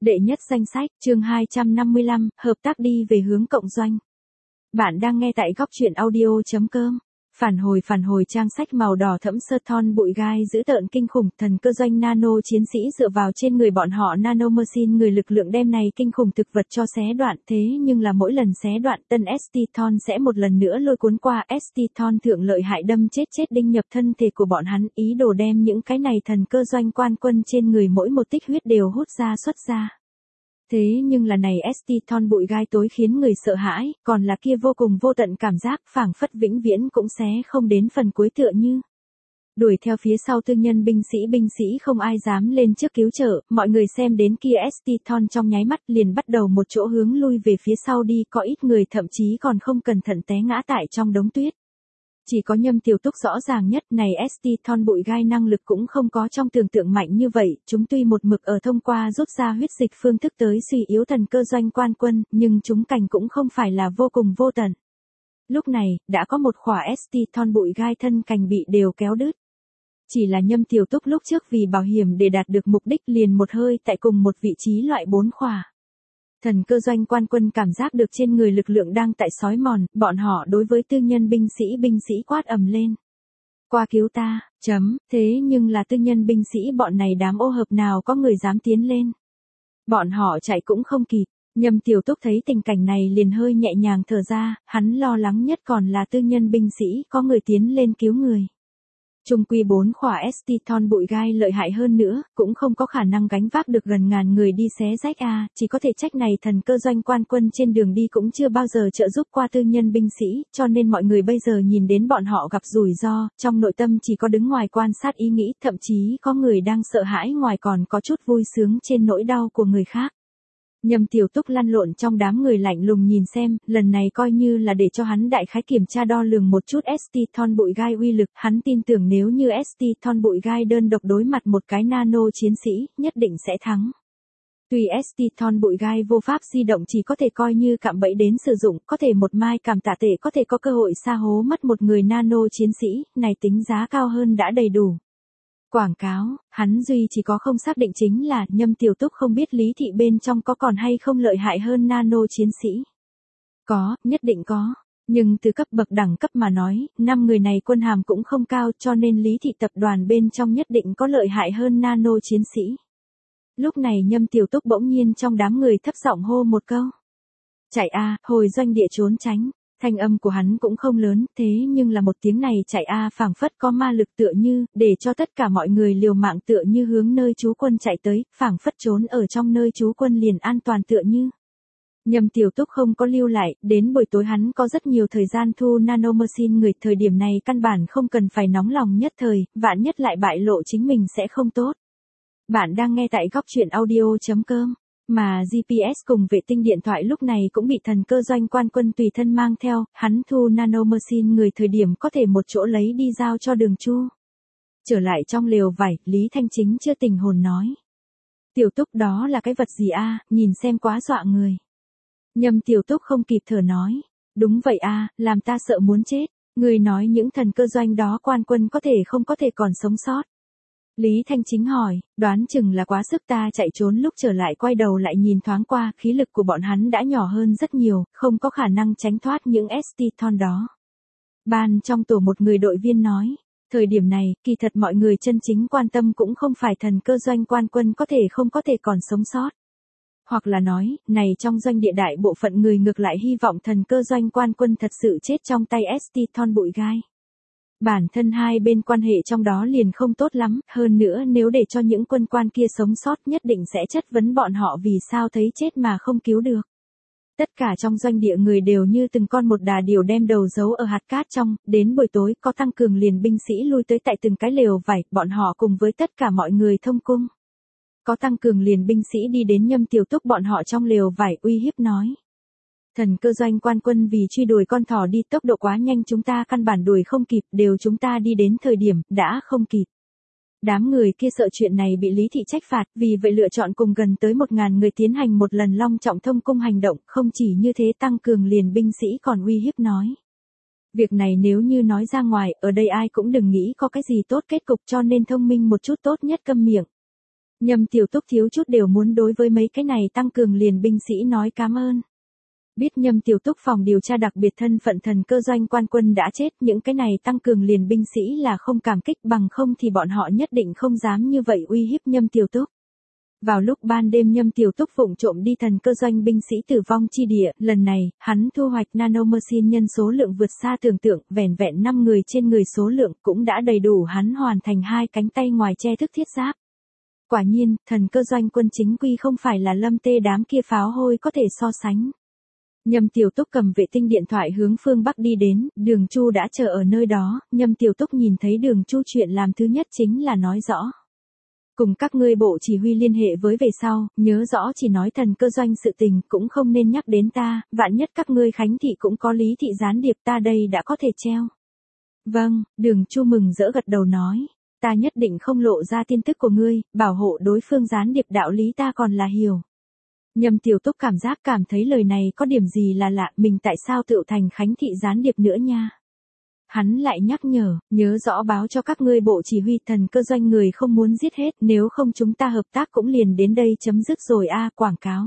Đệ nhất danh sách, chương 255, hợp tác đi về hướng cộng doanh. Bạn đang nghe tại góc truyện audio.com. Phản hồi trang sách màu đỏ thẫm sơ thon bụi gai dữ tợn kinh khủng, thần cơ doanh nano chiến sĩ dựa vào trên người bọn họ nano machine người lực lượng đem này kinh khủng thực vật cho xé đoạn, thế nhưng là mỗi lần xé đoạn tân ST-Thon sẽ một lần nữa lôi cuốn qua ST-Thon thượng lợi hại đâm chết đinh nhập thân thể của bọn hắn, ý đồ đem những cái này thần cơ doanh quan quân trên người mỗi một tích huyết đều hút ra xuất ra. Thế nhưng là này ST-Thon bụi gai tối khiến người sợ hãi, còn là kia vô cùng vô tận cảm giác phảng phất vĩnh viễn cũng xé không đến phần cuối tựa như. Đuổi theo phía sau tư nhân binh sĩ không ai dám lên trước cứu trợ, mọi người xem đến kia ST-Thon trong nháy mắt liền bắt đầu một chỗ hướng lui về phía sau đi, có ít người thậm chí còn không cẩn thận té ngã tại trong đống tuyết. Chỉ có Nhâm Tiểu Túc rõ ràng nhất, này ST-Thon bụi gai năng lực cũng không có trong tưởng tượng mạnh như vậy, chúng tuy một mực ở thông qua rút ra huyết dịch phương thức tới suy yếu thần cơ doanh quan quân, nhưng chúng cảnh cũng không phải là vô cùng vô tận. Lúc này, đã có một khỏa ST-Thon bụi gai thân cành bị đều kéo đứt. Chỉ là Nhâm Tiểu Túc lúc trước vì bảo hiểm để đạt được mục đích liền một hơi tại cùng một vị trí loại 4 khỏa. Thần cơ doanh quan quân cảm giác được trên người lực lượng đang tại xói mòn, bọn họ đối với tư nhân binh sĩ quát ầm lên. Qua cứu ta, thế nhưng là tư nhân binh sĩ bọn này đám ô hợp nào có người dám tiến lên. Bọn họ chạy cũng không kịp, Nhâm Tiểu Túc thấy tình cảnh này liền hơi nhẹ nhàng thở ra, hắn lo lắng nhất còn là tư nhân binh sĩ có người tiến lên cứu người. Trung quy 4 khỏa ST-Thon bụi gai lợi hại hơn nữa, cũng không có khả năng gánh vác được gần ngàn người đi xé rách chỉ có thể trách này thần cơ doanh quan quân trên đường đi cũng chưa bao giờ trợ giúp qua tư nhân binh sĩ, cho nên mọi người bây giờ nhìn đến bọn họ gặp rủi ro, trong nội tâm chỉ có đứng ngoài quan sát ý nghĩ, thậm chí có người đang sợ hãi ngoài còn có chút vui sướng trên nỗi đau của người khác. Nhâm Tiểu Túc lăn lộn trong đám người lạnh lùng nhìn xem, lần này coi như là để cho hắn đại khái kiểm tra đo lường một chút ST-Thon bụi gai uy lực, hắn tin tưởng nếu như ST-Thon bụi gai đơn độc đối mặt một cái nano chiến sĩ, nhất định sẽ thắng. Tuy ST-Thon bụi gai vô pháp di động chỉ có thể coi như cạm bẫy đến sử dụng, có thể một mai cảm tạ tệ có thể có cơ hội sa hố mất một người nano chiến sĩ, này tính giá cao hơn đã đầy đủ. Quảng cáo, hắn duy chỉ có không xác định chính là Nhâm Tiểu Túc không biết Lý Thị bên trong có còn hay không lợi hại hơn nano chiến sĩ. Có, nhất định có. Nhưng từ cấp bậc đẳng cấp mà nói, 5 người này quân hàm cũng không cao cho nên Lý Thị tập đoàn bên trong nhất định có lợi hại hơn nano chiến sĩ. Lúc này Nhâm Tiểu Túc bỗng nhiên trong đám người thấp giọng hô một câu. Chạy hồi doanh địa trốn tránh. Thanh âm của hắn cũng không lớn, thế nhưng là một tiếng này chạy phảng phất có ma lực tựa như, để cho tất cả mọi người liều mạng tựa như hướng nơi trú quân chạy tới, phảng phất trốn ở trong nơi trú quân liền an toàn tựa như. Nhâm Tiểu Túc không có lưu lại, đến buổi tối hắn có rất nhiều thời gian thu nano machine người, thời điểm này căn bản không cần phải nóng lòng nhất thời, vạn nhất lại bại lộ chính mình sẽ không tốt. Bạn đang nghe tại góc truyện audio.com. Mà GPS cùng vệ tinh điện thoại lúc này cũng bị thần cơ doanh quan quân tùy thân mang theo, hắn thu nano machine người thời điểm có thể một chỗ lấy đi giao cho Đường Chu. Trở lại trong lều vải, Lý Thanh Chính chưa tình hồn nói. Tiểu Túc đó là cái vật gì nhìn xem quá dọa người. Nhâm Tiểu Túc không kịp thở nói. Đúng vậy làm ta sợ muốn chết, người nói những thần cơ doanh đó quan quân có thể còn sống sót. Lý Thanh Chính hỏi, đoán chừng là quá sức ta chạy trốn lúc trở lại quay đầu lại nhìn thoáng qua, khí lực của bọn hắn đã nhỏ hơn rất nhiều, không có khả năng tránh thoát những ST-Thon đó. Ban trong tổ một người đội viên nói, thời điểm này, kỳ thật mọi người chân chính quan tâm cũng không phải thần cơ doanh quan quân có thể còn sống sót. Hoặc là nói, này trong doanh địa đại bộ phận người ngược lại hy vọng thần cơ doanh quan quân thật sự chết trong tay ST-Thon bụi gai. Bản thân hai bên quan hệ trong đó liền không tốt lắm, hơn nữa nếu để cho những quân quan kia sống sót nhất định sẽ chất vấn bọn họ vì sao thấy chết mà không cứu được. Tất cả trong doanh địa người đều như từng con một đà điểu đem đầu giấu ở hạt cát trong, đến buổi tối có tăng cường liền binh sĩ lui tới tại từng cái lều vải, bọn họ cùng với tất cả mọi người thông cung. Có tăng cường liền binh sĩ đi đến Nhâm Tiểu Túc bọn họ trong lều vải uy hiếp nói. Thần cơ doanh quan quân vì truy đuổi con thỏ đi tốc độ quá nhanh chúng ta căn bản đuổi không kịp, đều chúng ta đi đến thời điểm, đã không kịp. Đám người kia sợ chuyện này bị Lý Thị trách phạt, vì vậy lựa chọn cùng gần tới 1.000 người tiến hành một lần long trọng thông cung hành động, không chỉ như thế tăng cường liền binh sĩ còn uy hiếp nói. Việc này nếu như nói ra ngoài, ở đây ai cũng đừng nghĩ có cái gì tốt kết cục cho nên thông minh một chút tốt nhất câm miệng. Nhâm Tiểu Túc thiếu chút đều muốn đối với mấy cái này tăng cường liền binh sĩ nói cảm ơn. Biết Nhâm Tiểu Túc phòng điều tra đặc biệt thân phận thần cơ doanh quan quân đã chết, những cái này tăng cường liền binh sĩ là không cảm kích, bằng không thì bọn họ nhất định không dám như vậy uy hiếp Nhâm Tiểu Túc. Vào lúc ban đêm Nhâm Tiểu Túc vụng trộm đi thần cơ doanh binh sĩ tử vong chi địa, lần này, hắn thu hoạch nanomachine nhân số lượng vượt xa tưởng tượng, vẻn vẹn 5 người trên người số lượng cũng đã đầy đủ hắn hoàn thành 2 cánh tay ngoài che thức thiết giáp. Quả nhiên, thần cơ doanh quân chính quy không phải là Lâm Tê đám kia pháo hôi có thể so sánh. Nhâm Tiểu Túc cầm vệ tinh điện thoại hướng phương Bắc đi đến, Đường Chu đã chờ ở nơi đó, Nhâm Tiểu Túc nhìn thấy Đường Chu chuyện làm thứ nhất chính là nói rõ. Cùng các ngươi bộ chỉ huy liên hệ với về sau, nhớ rõ chỉ nói thần cơ doanh sự tình, cũng không nên nhắc đến ta, vạn nhất các ngươi Khánh thị cũng có Lý thị gián điệp, ta đây đã có thể treo. Vâng, Đường Chu mừng rỡ gật đầu nói, ta nhất định không lộ ra tin tức của ngươi, bảo hộ đối phương gián điệp đạo lý ta còn là hiểu. Nhâm Tiểu Túc cảm thấy lời này có điểm gì là lạ, mình tại sao tự thành Khánh thị gián điệp nữa nha. Hắn lại nhắc nhớ rõ báo cho các ngươi bộ chỉ huy thần cơ doanh người không muốn giết hết, nếu không chúng ta hợp tác cũng liền đến đây chấm dứt rồi a. Quảng cáo.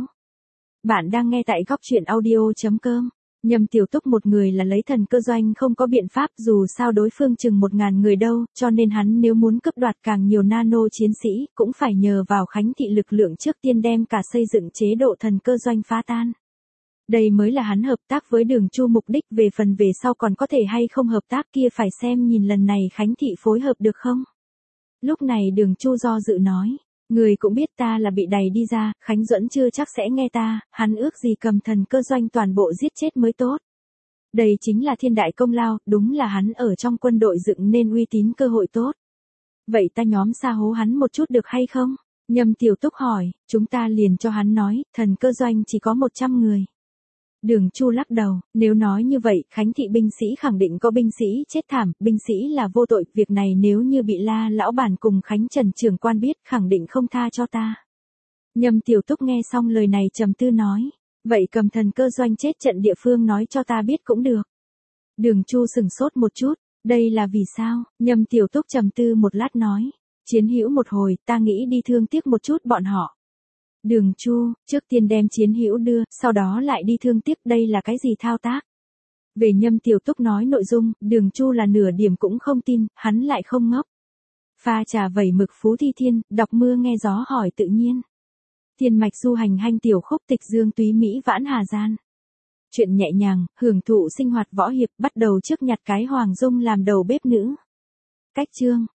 Bạn đang nghe tại góc truyện audio.com. Nhâm Tiểu Túc một người là lấy thần cơ doanh không có biện pháp, dù sao đối phương chừng 1000 người đâu, cho nên hắn nếu muốn cướp đoạt càng nhiều nano chiến sĩ, cũng phải nhờ vào Khánh thị lực lượng trước tiên đem cả xây dựng chế độ thần cơ doanh phá tan. Đây mới là hắn hợp tác với Đường Chu mục đích, về phần về sau còn có thể hay không hợp tác kia phải xem nhìn lần này Khánh thị phối hợp được không. Lúc này Đường Chu do dự nói, người cũng biết ta là bị đày đi ra, Khánh Duẫn chưa chắc sẽ nghe ta, hắn ước gì cầm thần cơ doanh toàn bộ giết chết mới tốt. Đây chính là thiên đại công lao, đúng là hắn ở trong quân đội dựng nên uy tín cơ hội tốt. Vậy ta nhóm xa hố hắn một chút được hay không? Nhâm Tiểu Túc hỏi, chúng ta liền cho hắn nói, thần cơ doanh chỉ có 100 người. Đường Chu lắc đầu, nếu nói như vậy, Khánh thị binh sĩ khẳng định có binh sĩ chết thảm, binh sĩ là vô tội, việc này nếu như bị La lão bản cùng Khánh Trần trưởng quan biết, khẳng định không tha cho ta. Nhâm Tiểu Túc nghe xong lời này trầm tư nói, vậy cầm thần cơ doanh chết trận địa phương nói cho ta biết cũng được. Đường Chu sừng sốt một chút, đây là vì sao? Nhâm Tiểu Túc trầm tư một lát nói, chiến hữu một hồi, ta nghĩ đi thương tiếc một chút bọn họ. Đường Chu, trước tiên đem chiến hữu đưa, sau đó lại đi thương tiếc, đây là cái gì thao tác? Về Nhâm Tiểu Túc nói nội dung, Đường Chu là nửa điểm cũng không tin, hắn lại không ngốc. Pha trà vẩy mực Phú Thi Thiên, đọc mưa nghe gió hỏi tự nhiên. Thiên mạch du hành hanh tiểu khúc tịch dương túy Mỹ vãn hà gian. Chuyện nhẹ nhàng, hưởng thụ sinh hoạt võ hiệp, bắt đầu trước nhặt cái Hoàng Dung làm đầu bếp nữ. Cách chương.